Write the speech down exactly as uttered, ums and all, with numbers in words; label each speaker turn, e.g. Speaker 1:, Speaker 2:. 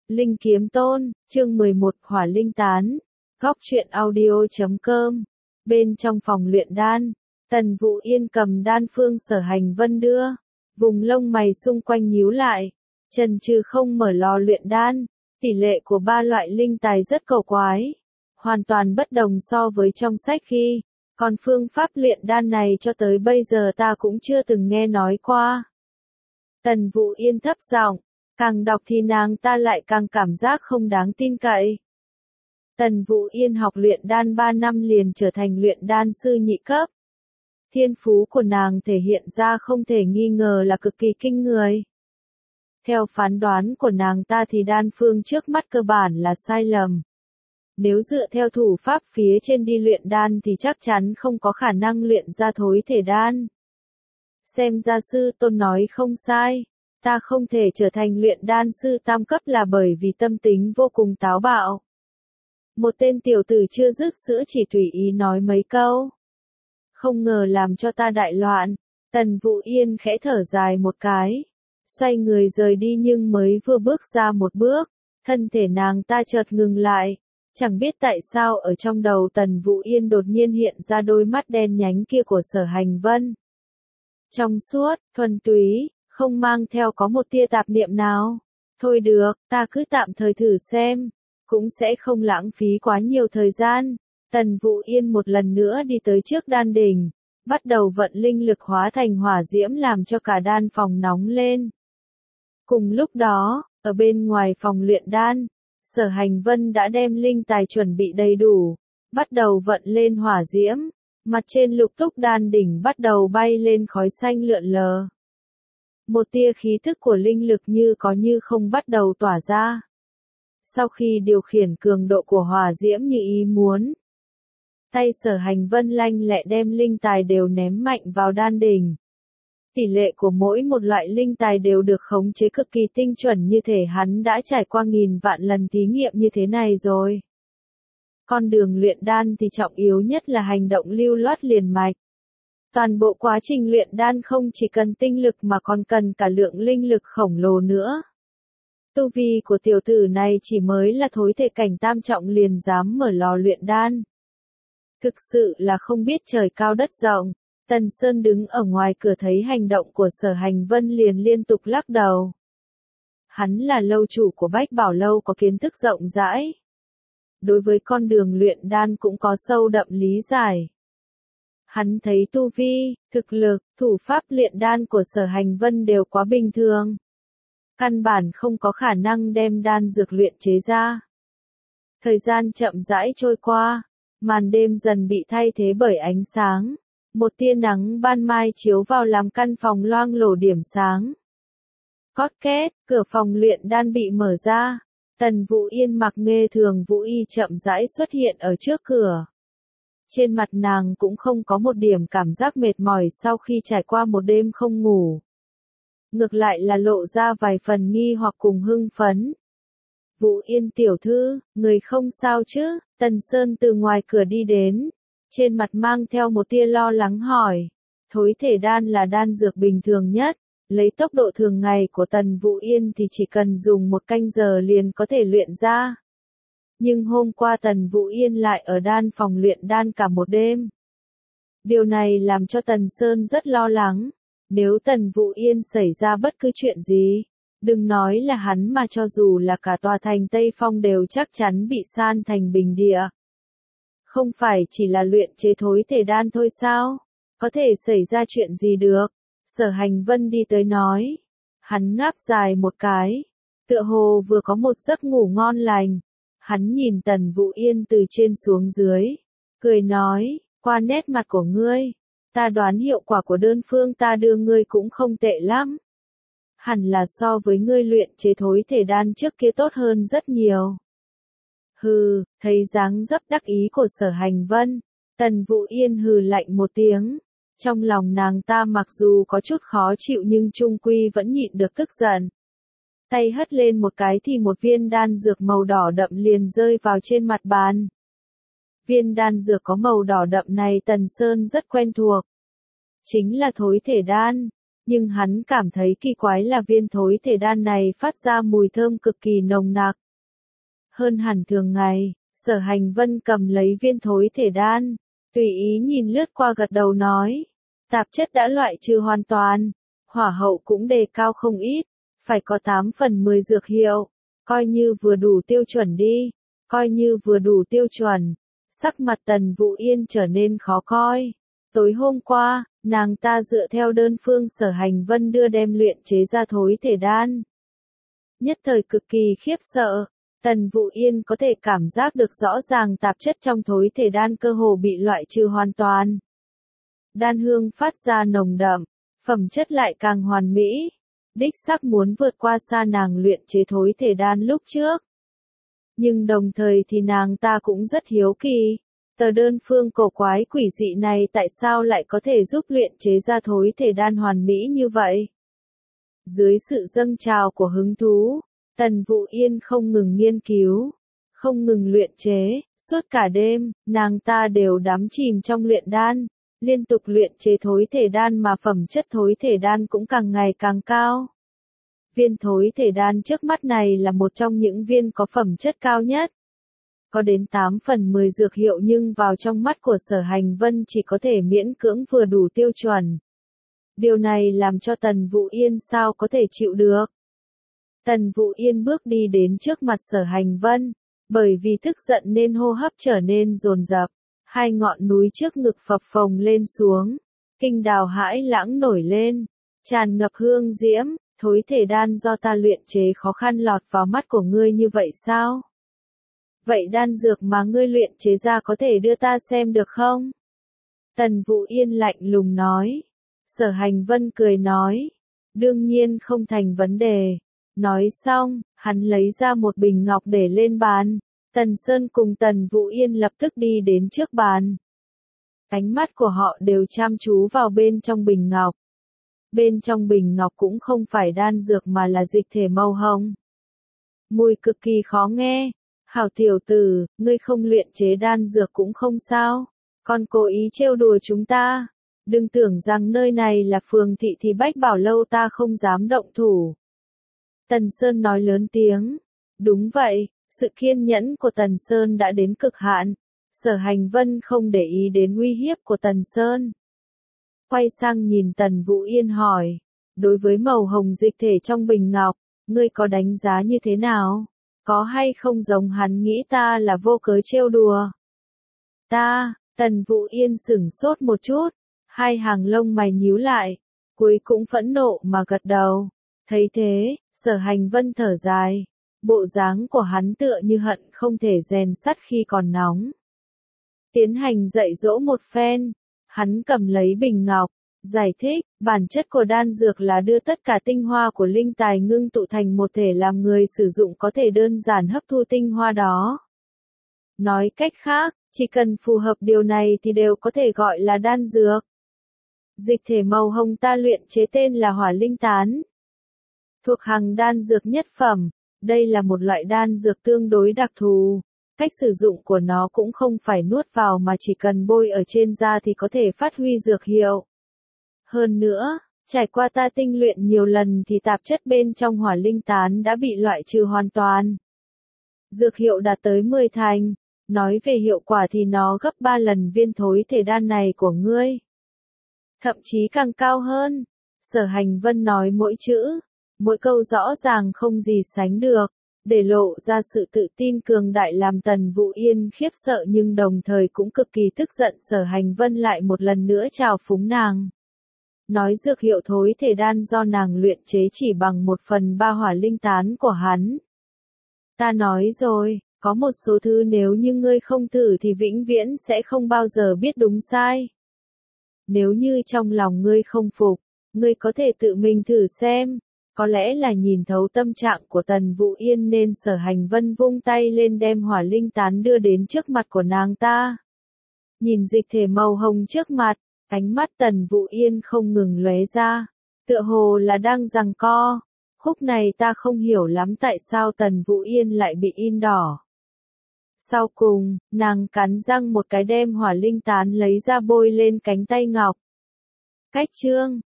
Speaker 1: Linh Kiếm Tôn, chương mười một Hỏa Linh Tán, góc truyện audio chấm com. Bên trong phòng luyện đan, Tần Vũ Yên cầm đan phương Sở Hành Vân đưa, vùng lông mày xung quanh nhíu lại, chần chừ không mở lò luyện đan. Tỷ lệ của ba loại linh tài rất cầu quái, hoàn toàn bất đồng so với trong sách ghi, còn phương pháp luyện đan này cho tới bây giờ ta cũng chưa từng nghe nói qua. Tần Vũ Yên thấp giọng, càng đọc thì nàng ta lại càng cảm giác không đáng tin cậy. Tần Vũ Yên học luyện đan ba năm liền trở thành luyện đan sư nhị cấp. Thiên phú của nàng thể hiện ra không thể nghi ngờ là cực kỳ kinh người. Theo phán đoán của nàng ta thì đan phương trước mắt cơ bản là sai lầm. Nếu dựa theo thủ pháp phía trên đi luyện đan thì chắc chắn không có khả năng luyện ra thối thể đan. Xem ra sư tôn nói không sai, ta không thể trở thành luyện đan sư tam cấp là bởi vì tâm tính vô cùng táo bạo. Một tên tiểu tử chưa dứt sữa chỉ tùy ý nói mấy câu. Không ngờ làm cho ta đại loạn. Tần Vũ Yên khẽ thở dài một cái, xoay người rời đi nhưng mới vừa bước ra một bước, thân thể nàng ta chợt ngừng lại. Chẳng biết tại sao ở trong đầu Tần Vũ Yên đột nhiên hiện ra đôi mắt đen nhánh kia của Sở Hành Vân. Trong suốt, thuần túy, không mang theo có một tia tạp niệm nào. Thôi được, ta cứ tạm thời thử xem, cũng sẽ không lãng phí quá nhiều thời gian. Tần Vũ Yên một lần nữa đi tới trước đan đỉnh, bắt đầu vận linh lực hóa thành hỏa diễm làm cho cả đan phòng nóng lên. Cùng lúc đó, ở bên ngoài phòng luyện đan, Sở Hành Vân đã đem linh tài chuẩn bị đầy đủ, bắt đầu vận lên hỏa diễm, mặt trên lục túc đan đỉnh bắt đầu bay lên khói xanh lượn lờ. Một tia khí thức của linh lực như có như không bắt đầu tỏa ra. Sau khi điều khiển cường độ của hỏa diễm như ý muốn, tay Sở Hành Vân lanh lẹ đem linh tài đều ném mạnh vào đan đỉnh. Tỷ lệ của mỗi một loại linh tài đều được khống chế cực kỳ tinh chuẩn, như thể hắn đã trải qua nghìn vạn lần thí nghiệm như thế này rồi. Con đường luyện đan thì trọng yếu nhất là hành động lưu loát liền mạch. Toàn bộ quá trình luyện đan không chỉ cần tinh lực mà còn cần cả lượng linh lực khổng lồ nữa. Tu vi của tiểu tử này chỉ mới là thối thể cảnh tam trọng liền dám mở lò luyện đan. Thực sự là không biết trời cao đất rộng. Tần Sơn đứng ở ngoài cửa thấy hành động của Sở Hành Vân liền liên tục lắc đầu. Hắn là lâu chủ của Bách Bảo Lâu, có kiến thức rộng rãi. Đối với con đường luyện đan cũng có sâu đậm lý giải. Hắn thấy tu vi, thực lực, thủ pháp luyện đan của Sở Hành Vân đều quá bình thường. Căn bản không có khả năng đem đan dược luyện chế ra. Thời gian chậm rãi trôi qua, màn đêm dần bị thay thế bởi ánh sáng. Một tia nắng ban mai chiếu vào làm căn phòng loang lổ điểm sáng. Cót két, cửa phòng luyện đan bị mở ra. Tần Vũ Yên mặc nghê thường vũ y chậm rãi xuất hiện ở trước cửa. Trên mặt nàng cũng không có một điểm cảm giác mệt mỏi sau khi trải qua một đêm không ngủ. Ngược lại là lộ ra vài phần nghi hoặc cùng hưng phấn. Vũ Yên tiểu thư, người không sao chứ? Tần Sơn từ ngoài cửa đi đến. Trên mặt mang theo một tia lo lắng hỏi. Thối thể đan là đan dược bình thường nhất. Lấy tốc độ thường ngày của Tần Vũ Yên thì chỉ cần dùng một canh giờ liền có thể luyện ra. Nhưng hôm qua Tần Vũ Yên lại ở đan phòng luyện đan cả một đêm. Điều này làm cho Tần Sơn rất lo lắng. Nếu Tần Vũ Yên xảy ra bất cứ chuyện gì, đừng nói là hắn mà cho dù là cả tòa thành Tây Phong đều chắc chắn bị san thành bình địa. Không phải chỉ là luyện chế thối thể đan thôi sao? Có thể xảy ra chuyện gì được? Sở Hành Vân đi tới nói. Hắn ngáp dài một cái. Tựa hồ vừa có một giấc ngủ ngon lành. Hắn nhìn Tần Vũ Yên từ trên xuống dưới. Cười nói, qua nét mặt của ngươi, ta đoán hiệu quả của đơn phương ta đưa ngươi cũng không tệ lắm. Hẳn là so với ngươi luyện chế thối thể đan trước kia tốt hơn rất nhiều. Hừ, thấy dáng dấp đắc ý của Sở Hành Vân, Tần Vũ Yên hừ lạnh một tiếng. Trong lòng nàng ta mặc dù có chút khó chịu nhưng chung quy vẫn nhịn được tức giận. Tay hất lên một cái thì một viên đan dược màu đỏ đậm liền rơi vào trên mặt bàn. Viên đan dược có màu đỏ đậm này Tần Sơn rất quen thuộc. Chính là thối thể đan. Nhưng hắn cảm thấy kỳ quái là viên thối thể đan này phát ra mùi thơm cực kỳ nồng nặc. Hơn hẳn thường ngày, Sở Hành Vân cầm lấy viên thối thể đan, tùy ý nhìn lướt qua gật đầu nói. Tạp chất đã loại trừ hoàn toàn, hỏa hậu cũng đề cao không ít, phải có tám phần mười dược hiệu, coi như vừa đủ tiêu chuẩn đi, coi như vừa đủ tiêu chuẩn. Sắc mặt Tần Vũ Yên trở nên khó coi. Tối hôm qua, nàng ta dựa theo đơn phương Sở Hành Vân đưa đem luyện chế ra thối thể đan. Nhất thời cực kỳ khiếp sợ, Tần Vũ Yên có thể cảm giác được rõ ràng tạp chất trong thối thể đan cơ hồ bị loại trừ hoàn toàn. Đan hương phát ra nồng đậm, phẩm chất lại càng hoàn mỹ, đích xác muốn vượt qua xa nàng luyện chế thối thể đan lúc trước. Nhưng đồng thời thì nàng ta cũng rất hiếu kỳ, tờ đơn phương cổ quái quỷ dị này tại sao lại có thể giúp luyện chế ra thối thể đan hoàn mỹ như vậy? Dưới sự dâng trào của hứng thú, Tần Vũ Yên không ngừng nghiên cứu, không ngừng luyện chế, suốt cả đêm, nàng ta đều đắm chìm trong luyện đan, liên tục luyện chế thối thể đan mà phẩm chất thối thể đan cũng càng ngày càng cao. Viên thối thể đan trước mắt này là một trong những viên có phẩm chất cao nhất. Có đến tám phần mười dược hiệu nhưng vào trong mắt của Sở Hành Vân chỉ có thể miễn cưỡng vừa đủ tiêu chuẩn. Điều này làm cho Tần Vũ Yên sao có thể chịu được. Tần Vũ Yên bước đi đến trước mặt Sở Hành Vân, bởi vì tức giận nên hô hấp trở nên dồn dập, hai ngọn núi trước ngực phập phồng lên xuống, kinh đào hãi lãng nổi lên, tràn ngập hương diễm, thối thể đan do ta luyện chế khó khăn lọt vào mắt của ngươi như vậy sao? Vậy đan dược mà ngươi luyện chế ra có thể đưa ta xem được không? Tần Vũ Yên lạnh lùng nói. Sở Hành Vân cười nói. Đương nhiên không thành vấn đề. Nói xong, hắn lấy ra một bình ngọc để lên bàn. Tần Sơn cùng Tần Vũ Yên lập tức đi đến trước bàn. Ánh mắt của họ đều chăm chú vào bên trong bình ngọc. Bên trong bình ngọc cũng không phải đan dược mà là dịch thể màu hồng. Mùi cực kỳ khó nghe. Hảo tiểu tử, ngươi không luyện chế đan dược cũng không sao, còn cố ý trêu đùa chúng ta. Đừng tưởng rằng nơi này là phường thị thì Bách Bảo Lâu ta không dám động thủ. Tần Sơn nói lớn tiếng. Đúng vậy, sự kiên nhẫn của Tần Sơn đã đến cực hạn. Sở Hành Vân không để ý đến uy hiếp của Tần Sơn. Quay sang nhìn Tần Vũ Yên hỏi. Đối với màu hồng dịch thể trong bình ngọc, ngươi có đánh giá như thế nào? Có hay không giống hắn nghĩ ta là vô cớ trêu đùa? Ta, Tần Vũ Yên sửng sốt một chút, hai hàng lông mày nhíu lại, cuối cũng phẫn nộ mà gật đầu. Thấy thế, Sở Hành Vân thở dài, bộ dáng của hắn tựa như hận không thể rèn sắt khi còn nóng. Tiến hành dạy dỗ một phen, hắn cầm lấy bình ngọc, giải thích, bản chất của đan dược là đưa tất cả tinh hoa của linh tài ngưng tụ thành một thể làm người sử dụng có thể đơn giản hấp thu tinh hoa đó. Nói cách khác, chỉ cần phù hợp điều này thì đều có thể gọi là đan dược. Dịch thể màu hồng ta luyện chế tên là hỏa linh tán. Thuộc hàng đan dược nhất phẩm, đây là một loại đan dược tương đối đặc thù. Cách sử dụng của nó cũng không phải nuốt vào mà chỉ cần bôi ở trên da thì có thể phát huy dược hiệu. Hơn nữa, trải qua ta tinh luyện nhiều lần thì tạp chất bên trong hỏa linh tán đã bị loại trừ hoàn toàn. Dược hiệu đạt tới mười thành, nói về hiệu quả thì nó gấp ba lần viên thối thể đan này của ngươi. Thậm chí càng cao hơn. Sở Hành Vân nói mỗi chữ, mỗi câu rõ ràng không gì sánh được, để lộ ra sự tự tin cường đại làm Tần Vũ Yên khiếp sợ nhưng đồng thời cũng cực kỳ tức giận. Sở Hành Vân lại một lần nữa trào phúng nàng. Nói dược hiệu thối thể đan do nàng luyện chế chỉ bằng một phần ba hỏa linh tán của hắn. Ta nói rồi, có một số thứ nếu như ngươi không thử thì vĩnh viễn sẽ không bao giờ biết đúng sai. Nếu như trong lòng ngươi không phục, ngươi có thể tự mình thử xem. Có lẽ là nhìn thấu tâm trạng của Tần Vũ Yên nên Sở Hành Vân vung tay lên đem hỏa linh tán đưa đến trước mặt của nàng ta. Nhìn dịch thể màu hồng trước mặt, ánh mắt Tần Vũ Yên không ngừng lóe ra, tựa hồ là đang giằng co. Khúc này ta không hiểu lắm tại sao Tần Vũ Yên lại bị in đỏ. Sau cùng, nàng cắn răng một cái đem hỏa linh tán lấy ra bôi lên cánh tay ngọc. Cách chương